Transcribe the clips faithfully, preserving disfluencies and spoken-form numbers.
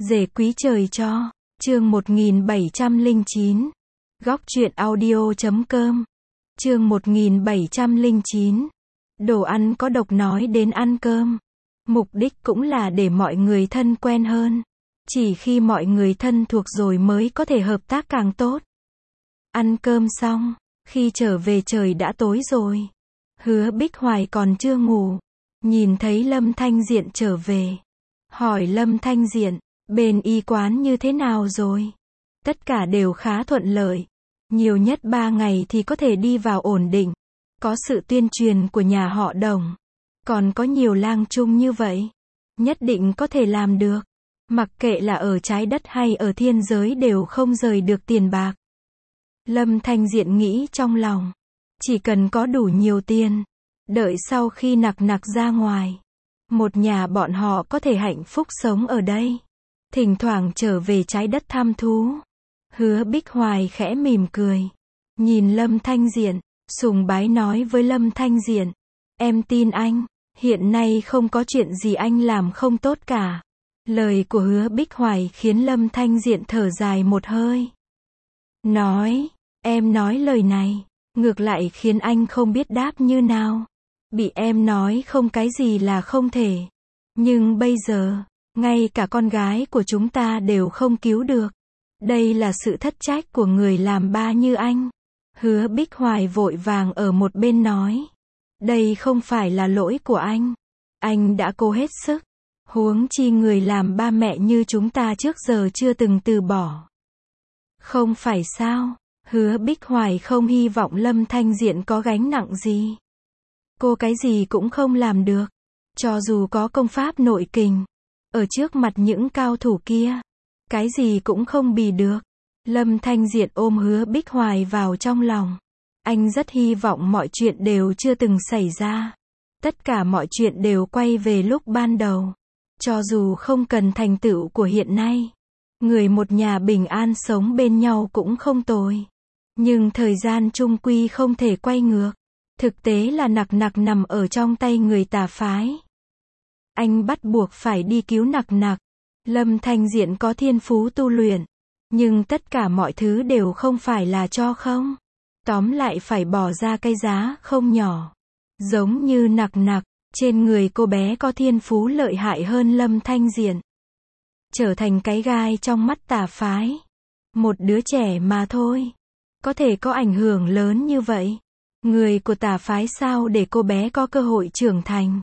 Rể quý trời cho, chương một nghìn bảy trăm lẻ chín, góc truyện audio chấm com, chương một nghìn bảy trăm lẻ chín, đồ ăn có độc nói đến ăn cơm. Mục đích cũng là để mọi người thân quen hơn. Chỉ khi mọi người thân thuộc rồi mới có thể hợp tác càng tốt. Ăn cơm xong, khi trở về trời đã tối rồi. Hứa Bích Hoài còn chưa ngủ. Nhìn thấy Lâm Thanh Diện trở về. Hỏi Lâm Thanh Diện, bên y quán như thế nào rồi? Tất cả đều khá thuận lợi. Nhiều nhất ba ngày thì có thể đi vào ổn định. Có sự tuyên truyền của nhà họ Đồng. Còn có nhiều lang chung như vậy. Nhất định có thể làm được. Mặc kệ là ở trái đất hay ở thiên giới đều không rời được tiền bạc. Lâm Thanh Diện nghĩ trong lòng. Chỉ cần có đủ nhiều tiền. Đợi sau khi nặc nặc ra ngoài. Một nhà bọn họ có thể hạnh phúc sống ở đây. Thỉnh thoảng trở về trái đất thăm thú. Hứa Bích Hoài khẽ mỉm cười. Nhìn Lâm Thanh Diện. Sùng bái nói với Lâm Thanh Diện. Em tin anh. Hiện nay không có chuyện gì anh làm không tốt cả. Lời của Hứa Bích Hoài khiến Lâm Thanh Diện thở dài một hơi. Nói, em nói lời này, ngược lại khiến anh không biết đáp như nào. Bị em nói không cái gì là không thể. Nhưng bây giờ, ngay cả con gái của chúng ta đều không cứu được. Đây là sự thất trách của người làm ba như anh. Hứa Bích Hoài vội vàng ở một bên nói. Đây không phải là lỗi của anh. Anh đã cố hết sức. Huống chi người làm ba mẹ như chúng ta trước giờ chưa từng từ bỏ. Không phải sao? Hứa Bích Hoài không hy vọng Lâm Thanh Diện có gánh nặng gì. Cô cái gì cũng không làm được. Cho dù có công pháp nội kình. Ở trước mặt những cao thủ kia. Cái gì cũng không bì được. Lâm Thanh Diện ôm Hứa Bích Hoài vào trong lòng. Anh rất hy vọng mọi chuyện đều chưa từng xảy ra. Tất cả mọi chuyện đều quay về lúc ban đầu. Cho dù không cần thành tựu của hiện nay. Người một nhà bình an sống bên nhau cũng không tồi. Nhưng thời gian chung quy không thể quay ngược. Thực tế là nặc nặc nằm ở trong tay người tà phái. Anh bắt buộc phải đi cứu nặc nặc. Lâm Thanh Diện có thiên phú tu luyện. Nhưng tất cả mọi thứ đều không phải là cho không. Tóm lại phải bỏ ra cái giá không nhỏ. Giống như nặc nặc. Trên người cô bé có thiên phú lợi hại hơn Lâm Thanh Diện. Trở thành cái gai trong mắt tà phái. Một đứa trẻ mà thôi. Có thể có ảnh hưởng lớn như vậy. Người của tà phái sao để cô bé có cơ hội trưởng thành.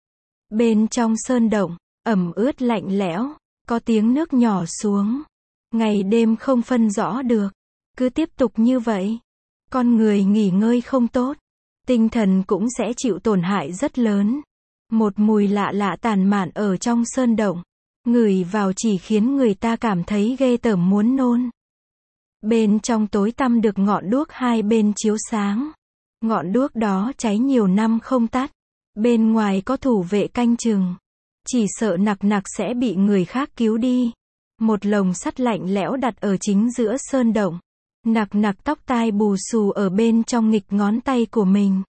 Bên trong sơn động, ẩm ướt lạnh lẽo, có tiếng nước nhỏ xuống. Ngày đêm không phân rõ được. Cứ tiếp tục như vậy. Con người nghỉ ngơi không tốt. Tinh thần cũng sẽ chịu tổn hại rất lớn. Một mùi lạ lạ tàn mạn ở trong sơn động. Ngửi vào chỉ khiến người ta cảm thấy ghê tởm muốn nôn. Bên trong tối tăm được ngọn đuốc hai bên chiếu sáng. Ngọn đuốc đó cháy nhiều năm không tắt. Bên ngoài có thủ vệ canh chừng. Chỉ sợ nặc nặc sẽ bị người khác cứu đi. Một lồng sắt lạnh lẽo đặt ở chính giữa sơn động. Nặc nặc tóc tai bù xù ở bên trong nghịch ngón tay của mình.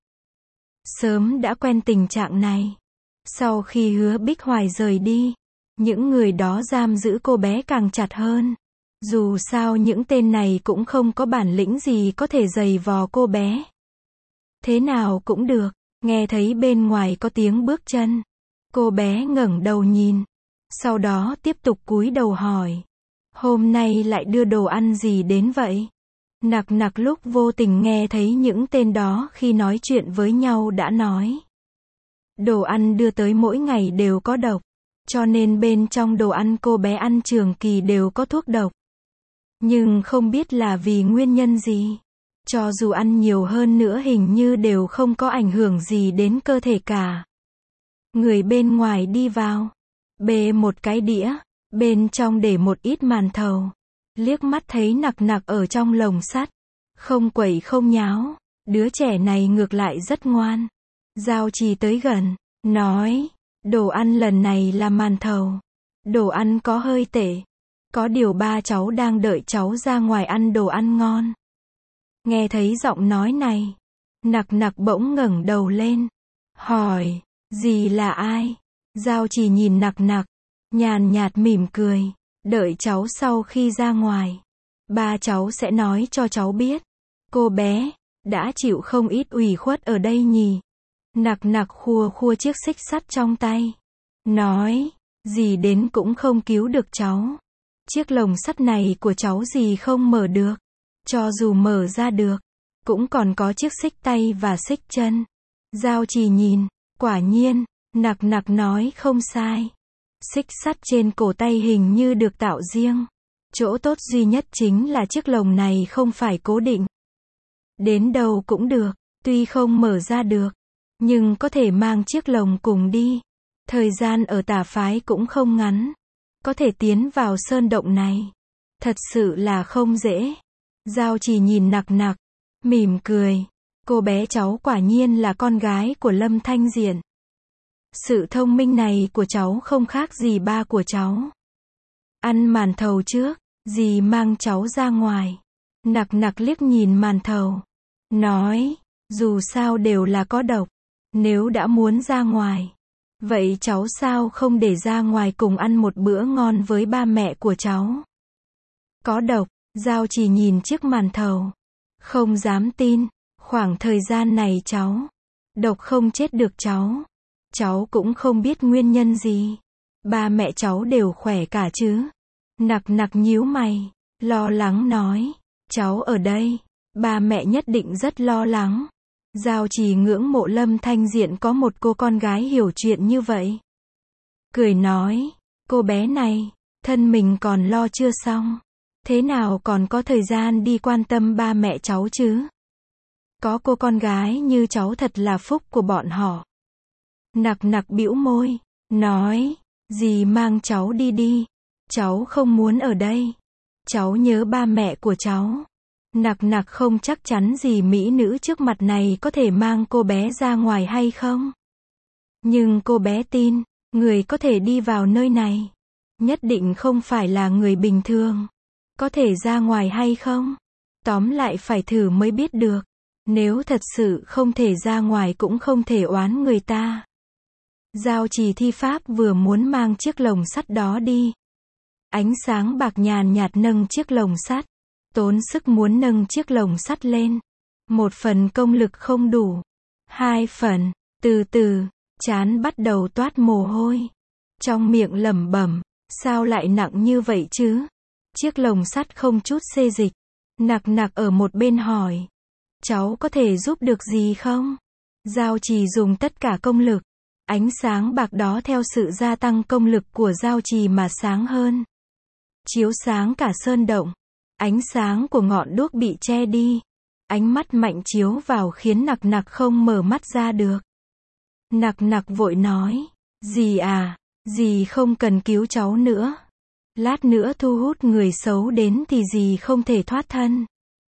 Sớm đã quen tình trạng này. Sau khi Hứa Bích Hoài rời đi, những người đó giam giữ cô bé càng chặt hơn. Dù sao những tên này cũng không có bản lĩnh gì có thể giày vò cô bé. Thế nào cũng được, nghe thấy bên ngoài có tiếng bước chân. Cô bé ngẩng đầu nhìn. Sau đó tiếp tục cúi đầu hỏi. Hôm nay lại đưa đồ ăn gì đến vậy? Nặc nặc lúc vô tình nghe thấy những tên đó khi nói chuyện với nhau đã nói. Đồ ăn đưa tới mỗi ngày đều có độc. Cho nên bên trong đồ ăn cô bé ăn trường kỳ đều có thuốc độc. Nhưng không biết là vì nguyên nhân gì. Cho dù ăn nhiều hơn nữa hình như đều không có ảnh hưởng gì đến cơ thể cả. Người bên ngoài đi vào. Bê một cái đĩa. Bên trong để một ít màn thầu. Liếc mắt thấy nặc nặc ở trong lồng sắt. Không quẩy không nháo. Đứa trẻ này ngược lại rất ngoan. Giao Trì tới gần. Nói. Đồ ăn lần này là màn thầu. Đồ ăn có hơi tệ. Có điều ba cháu đang đợi cháu ra ngoài ăn đồ ăn ngon. Nghe thấy giọng nói này. Nặc nặc bỗng ngẩng đầu lên. Hỏi. Dì là ai? Giao Trì nhìn nặc nặc. Nhàn nhạt mỉm cười. Đợi cháu sau khi ra ngoài, ba cháu sẽ nói cho cháu biết. Cô bé đã chịu không ít ủy khuất ở đây nhỉ. Nặc nặc khua khua chiếc xích sắt trong tay, nói, dì đến cũng không cứu được cháu. Chiếc lồng sắt này của cháu dì không mở được. Cho dù mở ra được, cũng còn có chiếc xích tay và xích chân. Giao Trì nhìn, quả nhiên, nặc nặc nói không sai. Xích sắt trên cổ tay hình như được tạo riêng. Chỗ tốt duy nhất chính là chiếc lồng này không phải cố định. Đến đâu cũng được, tuy không mở ra được, nhưng có thể mang chiếc lồng cùng đi. Thời gian ở tà phái cũng không ngắn. Có thể tiến vào sơn động này. Thật sự là không dễ. Giao Trì nhìn nặc nặc, mỉm cười. Cô bé cháu quả nhiên là con gái của Lâm Thanh Diện. Sự thông minh này của cháu không khác gì ba của cháu. Ăn màn thầu trước, dì mang cháu ra ngoài. Nặc nặc liếc nhìn màn thầu, nói, dù sao đều là có độc. Nếu đã muốn ra ngoài, vậy cháu sao không để ra ngoài cùng ăn một bữa ngon với ba mẹ của cháu? Có độc, Giao Trì nhìn chiếc màn thầu, không dám tin. Khoảng thời gian này cháu, độc không chết được cháu. Cháu cũng không biết nguyên nhân gì. Ba mẹ cháu đều khỏe cả chứ? Nặc nặc nhíu mày, lo lắng nói, cháu ở đây, ba mẹ nhất định rất lo lắng. Giao Trì ngưỡng mộ Lâm Thanh Diện có một cô con gái hiểu chuyện như vậy. Cười nói, cô bé này, thân mình còn lo chưa xong. Thế nào còn có thời gian đi quan tâm ba mẹ cháu chứ? Có cô con gái như cháu thật là phúc của bọn họ. Nặc nặc bĩu môi, nói, dì mang cháu đi đi. Cháu không muốn ở đây. Cháu nhớ ba mẹ của cháu. Nặc nặc không chắc chắn gì mỹ nữ trước mặt này có thể mang cô bé ra ngoài hay không. Nhưng cô bé tin, người có thể đi vào nơi này, nhất định không phải là người bình thường. Có thể ra ngoài hay không? Tóm lại phải thử mới biết được. Nếu thật sự không thể ra ngoài cũng không thể oán người ta. Giao Trì thi pháp vừa muốn mang chiếc lồng sắt đó đi. Ánh sáng bạc nhàn nhạt nâng chiếc lồng sắt. Tốn sức muốn nâng chiếc lồng sắt lên. Một phần công lực không đủ. Hai phần, từ từ, trán bắt đầu toát mồ hôi. Trong miệng lẩm bẩm, sao lại nặng như vậy chứ? Chiếc lồng sắt không chút xê dịch. Nặc nặc ở một bên hỏi, cháu có thể giúp được gì không? Giao Trì dùng tất cả công lực. Ánh sáng bạc đó theo sự gia tăng công lực của Giao Trì mà sáng hơn. Chiếu sáng cả sơn động. Ánh sáng của ngọn đuốc bị che đi. Ánh mắt mạnh chiếu vào khiến nặc nặc không mở mắt ra được. Nặc nặc vội nói, dì à, dì không cần cứu cháu nữa. Lát nữa thu hút người xấu đến thì dì không thể thoát thân.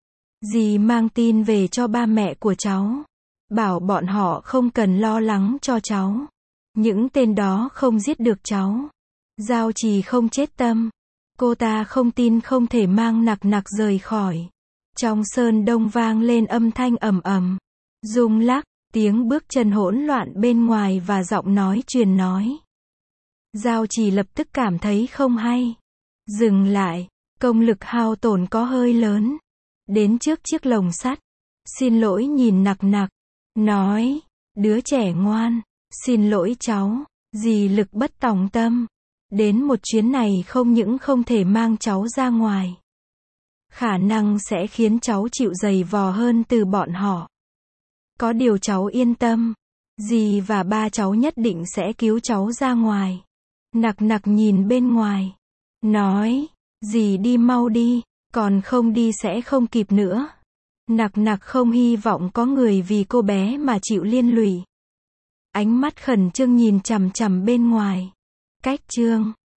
Dì mang tin về cho ba mẹ của cháu. Bảo bọn họ không cần lo lắng cho cháu. Những tên đó không giết được cháu. Giao Trì không chết tâm. Cô ta không tin không thể mang nặc nặc rời khỏi. Trong sơn đông vang lên âm thanh ầm ầm. Rung lắc, tiếng bước chân hỗn loạn bên ngoài và giọng nói truyền nói. Giao Trì lập tức cảm thấy không hay. Dừng lại, công lực hao tổn có hơi lớn. Đến trước chiếc lồng sắt. Xin lỗi nhìn nặc nặc. Nói, đứa trẻ ngoan, xin lỗi cháu, dì lực bất tòng tâm. Đến một chuyến này không những không thể mang cháu ra ngoài. Khả năng sẽ khiến cháu chịu dày vò hơn từ bọn họ. Có điều cháu yên tâm. Dì và ba cháu nhất định sẽ cứu cháu ra ngoài. Nặc nặc nhìn bên ngoài. Nói, dì đi mau đi, còn không đi sẽ không kịp nữa. Nặc nặc không hy vọng có người vì cô bé mà chịu liên lụy. Ánh mắt khẩn trương nhìn chằm chằm bên ngoài. Cách chương